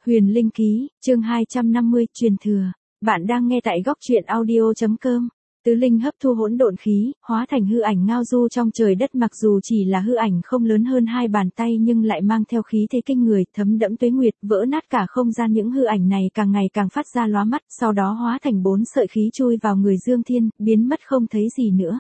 Huyền Linh Ký, chương 250, truyền thừa. Bạn đang nghe tại góc truyện audio.com. Tứ linh hấp thu hỗn độn khí, hóa thành hư ảnh ngao du trong trời đất, mặc dù chỉ là hư ảnh không lớn hơn hai bàn tay nhưng lại mang theo khí thế kinh người, thấm đẫm tuế nguyệt, vỡ nát cả không gian. Những hư ảnh này càng ngày càng phát ra lóa mắt, sau đó hóa thành 4 sợi khí chui vào người Dương Thiên, biến mất không thấy gì nữa.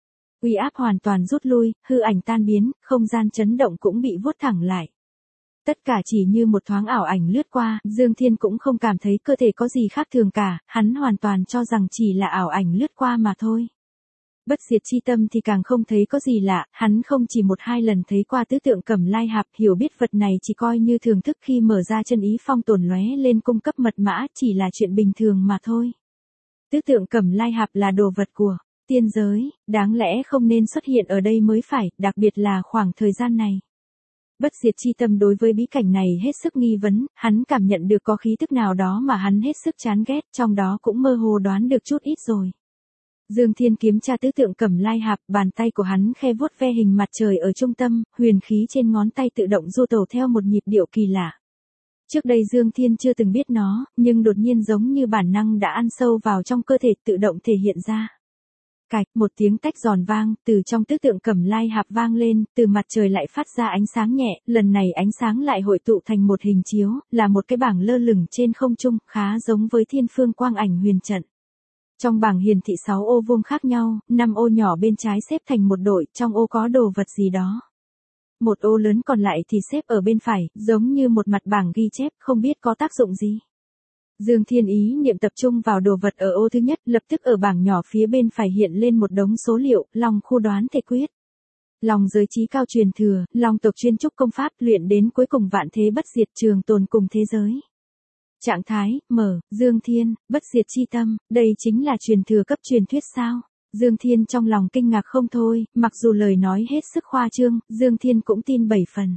Uy áp hoàn toàn rút lui, hư ảnh tan biến, không gian chấn động cũng bị vuốt thẳng lại. Tất cả chỉ như một thoáng ảo ảnh lướt qua, Dương Thiên cũng không cảm thấy cơ thể có gì khác thường cả, hắn hoàn toàn cho rằng chỉ là ảo ảnh lướt qua mà thôi. Bất diệt chi tâm thì càng không thấy có gì lạ, hắn không chỉ một hai lần thấy qua tứ tượng Cẩm Lai Hạp, hiểu biết vật này chỉ coi như thưởng thức khi mở ra chân ý phong tồn lóe lên cung cấp mật mã, chỉ là chuyện bình thường mà thôi. Tứ tượng Cẩm Lai Hạp là đồ vật của tiên giới, đáng lẽ không nên xuất hiện ở đây mới phải, đặc biệt là khoảng thời gian này. Bất diệt chi tâm đối với bí cảnh này hết sức nghi vấn, hắn cảm nhận được có khí tức nào đó mà hắn hết sức chán ghét, trong đó cũng mơ hồ đoán được chút ít rồi. Dương Thiên kiểm tra tứ tượng Cẩm Lai Hạp, bàn tay của hắn khe vuốt ve hình mặt trời ở trung tâm, huyền khí trên ngón tay tự động du tẩu theo một nhịp điệu kỳ lạ. Trước đây Dương Thiên chưa từng biết nó, nhưng đột nhiên giống như bản năng đã ăn sâu vào trong cơ thể, tự động thể hiện ra. Cạch, một tiếng tách giòn vang, từ trong tứ tượng Cẩm Lai Hạp vang lên, từ mặt trời lại phát ra ánh sáng nhẹ, lần này ánh sáng lại hội tụ thành một hình chiếu, là một cái bảng lơ lửng trên không trung, khá giống với Thiên Phương Quang Ảnh Huyền Trận. Trong bảng hiển thị 6 ô vuông khác nhau, 5 ô nhỏ bên trái xếp thành một đội, trong ô có đồ vật gì đó. Một ô lớn còn lại thì xếp ở bên phải, giống như một mặt bảng ghi chép, không biết có tác dụng gì. Dương Thiên ý niệm tập trung vào đồ vật ở ô thứ nhất, lập tức ở bảng nhỏ phía bên phải hiện lên một đống số liệu, Long khu đoán thể quyết. Long giới chí cao truyền thừa, Long tộc chuyên trúc công pháp luyện đến cuối cùng vạn thế bất diệt, trường tồn cùng thế giới. Trạng thái, mở, Dương Thiên, bất diệt chi tâm, đây chính là truyền thừa cấp truyền thuyết sao? Dương Thiên trong lòng kinh ngạc không thôi, mặc dù lời nói hết sức khoa trương, Dương Thiên cũng tin 7 phần.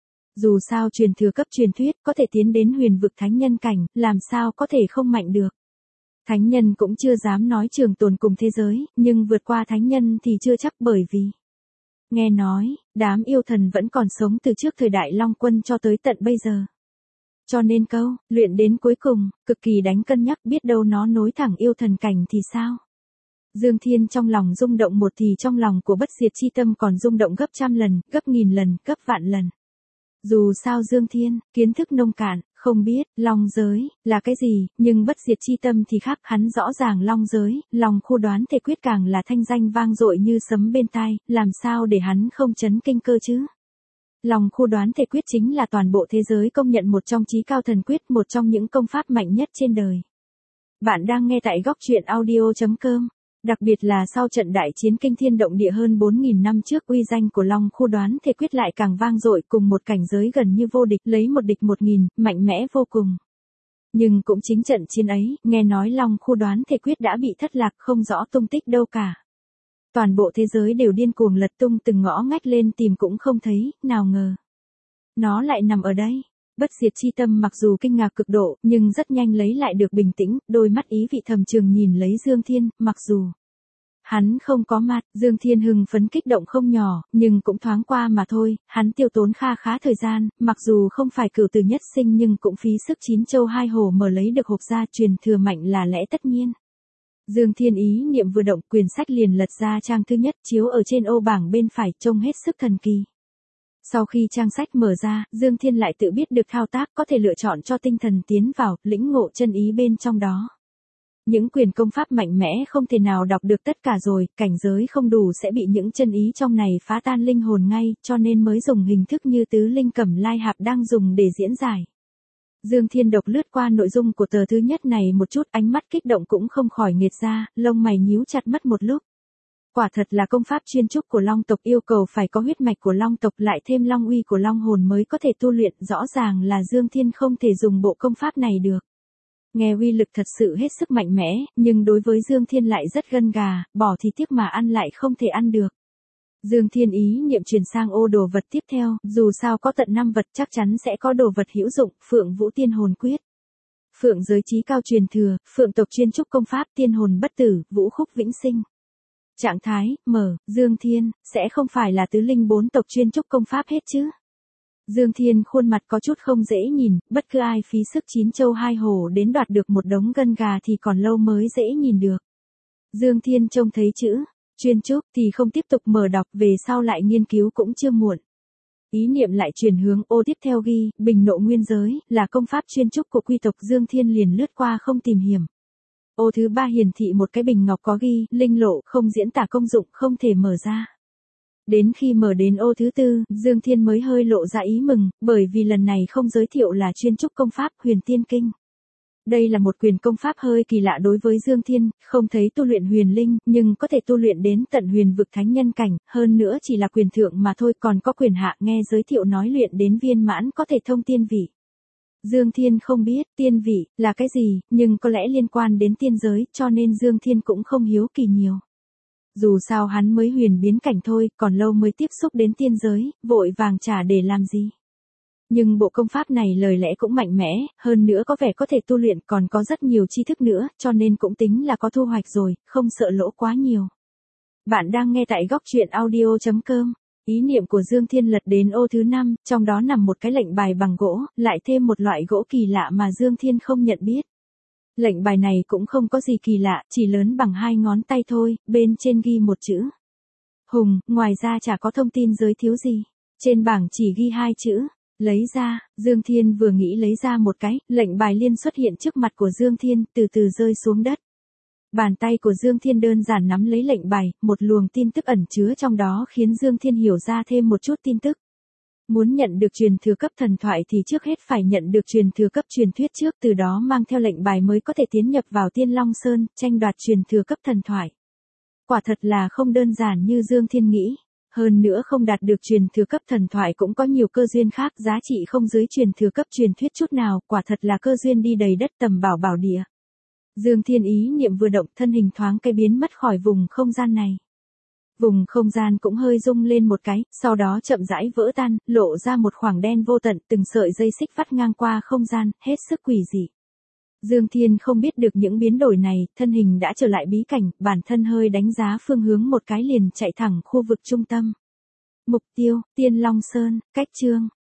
Dù sao truyền thừa cấp truyền thuyết có thể tiến đến huyền vực thánh nhân cảnh, làm sao có thể không mạnh được. Thánh nhân cũng chưa dám nói trường tồn cùng thế giới, nhưng vượt qua thánh nhân thì chưa chắc, bởi vì nghe nói, đám yêu thần vẫn còn sống từ trước thời đại Long Quân cho tới tận bây giờ. Cho nên câu, luyện đến cuối cùng, cực kỳ đánh cân nhắc, biết đâu nó nối thẳng yêu thần cảnh thì sao. Dương Thiên trong lòng rung động một thì trong lòng của bất diệt chi tâm còn rung động gấp trăm lần, gấp nghìn lần, gấp vạn lần. Dù sao Dương Thiên, kiến thức nông cạn, không biết, Long giới, là cái gì, nhưng bất diệt chi tâm thì khác, hắn rõ ràng Long giới, Long khu đoán thể quyết càng là thanh danh vang dội như sấm bên tai, làm sao để hắn không chấn kinh cơ chứ. Long khu đoán thể quyết chính là toàn bộ thế giới công nhận một trong chí cao thần quyết, một trong những công pháp mạnh nhất trên đời. Bạn đang nghe tại góc truyện audio.com. Đặc biệt là sau trận đại chiến kinh thiên động địa hơn 4.000 năm trước, uy danh của Long khu đoán thể quyết lại càng vang dội, cùng một cảnh giới gần như vô địch, lấy một địch 1.000, mạnh mẽ vô cùng. Nhưng cũng chính trận chiến ấy, nghe nói Long khu đoán thể quyết đã bị thất lạc, không rõ tung tích đâu cả. Toàn bộ thế giới đều điên cuồng lật tung từng ngõ ngách lên tìm cũng không thấy, nào ngờ nó lại nằm ở đây. Bất diệt chi tâm mặc dù kinh ngạc cực độ, nhưng rất nhanh lấy lại được bình tĩnh, đôi mắt ý vị thầm trường nhìn lấy Dương Thiên, mặc dù hắn không có mặt, Dương Thiên hưng phấn kích động không nhỏ, nhưng cũng thoáng qua mà thôi, hắn tiêu tốn khá thời gian, mặc dù không phải cửu tử nhất sinh nhưng cũng phí sức 9 châu 2 hồ mở lấy được hộp ra, truyền thừa mạnh là lẽ tất nhiên. Dương Thiên ý niệm vừa động, quyển sách liền lật ra trang thứ nhất, chiếu ở trên ô bảng bên phải, trông hết sức thần kỳ. Sau khi trang sách mở ra, Dương Thiên lại tự biết được thao tác, có thể lựa chọn cho tinh thần tiến vào, lĩnh ngộ chân ý bên trong đó. Những quyền công pháp mạnh mẽ không thể nào đọc được tất cả rồi, cảnh giới không đủ sẽ bị những chân ý trong này phá tan linh hồn ngay, cho nên mới dùng hình thức như tứ linh Cẩm Lai Hạp đang dùng để diễn giải. Dương Thiên đọc lướt qua nội dung của tờ thứ nhất này một chút, ánh mắt kích động cũng không khỏi nghệt ra, lông mày nhíu chặt mất một lúc. Quả thật là công pháp chuyên trúc của Long tộc, yêu cầu phải có huyết mạch của Long tộc lại thêm Long uy của Long hồn mới có thể tu luyện, rõ ràng là Dương Thiên không thể dùng bộ công pháp này được. Nghe uy lực thật sự hết sức mạnh mẽ, nhưng đối với Dương Thiên lại rất gân gà, bỏ thì tiếc mà ăn lại không thể ăn được. Dương Thiên ý niệm truyền sang ô đồ vật tiếp theo, dù sao có tận 5 vật chắc chắn sẽ có đồ vật hữu dụng, Phượng Vũ Tiên Hồn Quyết. Phượng giới chí cao truyền thừa, Phượng tộc chuyên trúc công pháp, tiên hồn bất tử, vũ khúc vĩnh sinh. Trạng thái, mở, Dương Thiên, sẽ không phải là tứ linh 4 tộc chuyên trúc công pháp hết chứ? Dương Thiên khuôn mặt có chút không dễ nhìn, bất cứ ai phí sức chín châu hai hổ đến đoạt được một đống gân gà thì còn lâu mới dễ nhìn được. Dương Thiên trông thấy chữ chuyên trúc thì không tiếp tục mở đọc, về sau lại nghiên cứu cũng chưa muộn. Ý niệm lại chuyển hướng, ô tiếp theo ghi, bình nộ nguyên giới, là công pháp chuyên trúc của quy tộc. Dương Thiên liền lướt qua không tìm hiểu. Ô thứ 3 hiển thị một cái bình ngọc có ghi, linh lộ, không diễn tả công dụng, không thể mở ra. Đến khi mở đến ô thứ 4, Dương Thiên mới hơi lộ ra ý mừng, bởi vì lần này không giới thiệu là chuyên trúc công pháp Huyền Tiên Kinh. Đây là một quyền công pháp hơi kỳ lạ đối với Dương Thiên, không thấy tu luyện huyền linh, nhưng có thể tu luyện đến tận huyền vực thánh nhân cảnh, hơn nữa chỉ là quyền thượng mà thôi, còn có quyền hạ. Nghe giới thiệu nói luyện đến viên mãn có thể thông tiên vị. Dương Thiên không biết tiên vị là cái gì, nhưng có lẽ liên quan đến tiên giới, cho nên Dương Thiên cũng không hiếu kỳ nhiều. Dù sao hắn mới huyền biến cảnh thôi, còn lâu mới tiếp xúc đến tiên giới, vội vàng trả để làm gì. Nhưng bộ công pháp này lời lẽ cũng mạnh mẽ, hơn nữa có vẻ có thể tu luyện, còn có rất nhiều tri thức nữa, cho nên cũng tính là có thu hoạch rồi, không sợ lỗ quá nhiều. Bạn đang nghe tại góc truyện audio.com. Ý niệm của Dương Thiên lật đến ô thứ 5, trong đó nằm một cái lệnh bài bằng gỗ, lại thêm một loại gỗ kỳ lạ mà Dương Thiên không nhận biết. Lệnh bài này cũng không có gì kỳ lạ, chỉ lớn bằng 2 ngón tay thôi, bên trên ghi một chữ Hùng, ngoài ra chả có thông tin giới thiếu gì. Trên bảng chỉ ghi 2 chữ. Lấy ra, Dương Thiên vừa nghĩ lấy ra một cái, lệnh bài liên xuất hiện trước mặt của Dương Thiên, từ từ rơi xuống đất. Bàn tay của Dương Thiên đơn giản nắm lấy lệnh bài, một luồng tin tức ẩn chứa trong đó khiến Dương Thiên hiểu ra thêm một chút tin tức. Muốn nhận được truyền thừa cấp thần thoại thì trước hết phải nhận được truyền thừa cấp truyền thuyết trước, từ đó mang theo lệnh bài mới có thể tiến nhập vào Tiên Long Sơn, tranh đoạt truyền thừa cấp thần thoại. Quả thật là không đơn giản như Dương Thiên nghĩ. Hơn nữa không đạt được truyền thừa cấp thần thoại cũng có nhiều cơ duyên khác, giá trị không dưới truyền thừa cấp truyền thuyết chút nào, quả thật là cơ duyên đi đầy đất tầm bảo bảo địa. Dương Thiên ý niệm vừa động, thân hình thoáng cái biến mất khỏi vùng không gian này. Vùng không gian cũng hơi rung lên một cái, sau đó chậm rãi vỡ tan, lộ ra một khoảng đen vô tận, từng sợi dây xích vắt ngang qua không gian, hết sức quỷ dị. Dương Thiên không biết được những biến đổi này, thân hình đã trở lại bí cảnh, bản thân hơi đánh giá phương hướng một cái liền chạy thẳng khu vực trung tâm. Mục tiêu, Tiên Long Sơn, cách chương.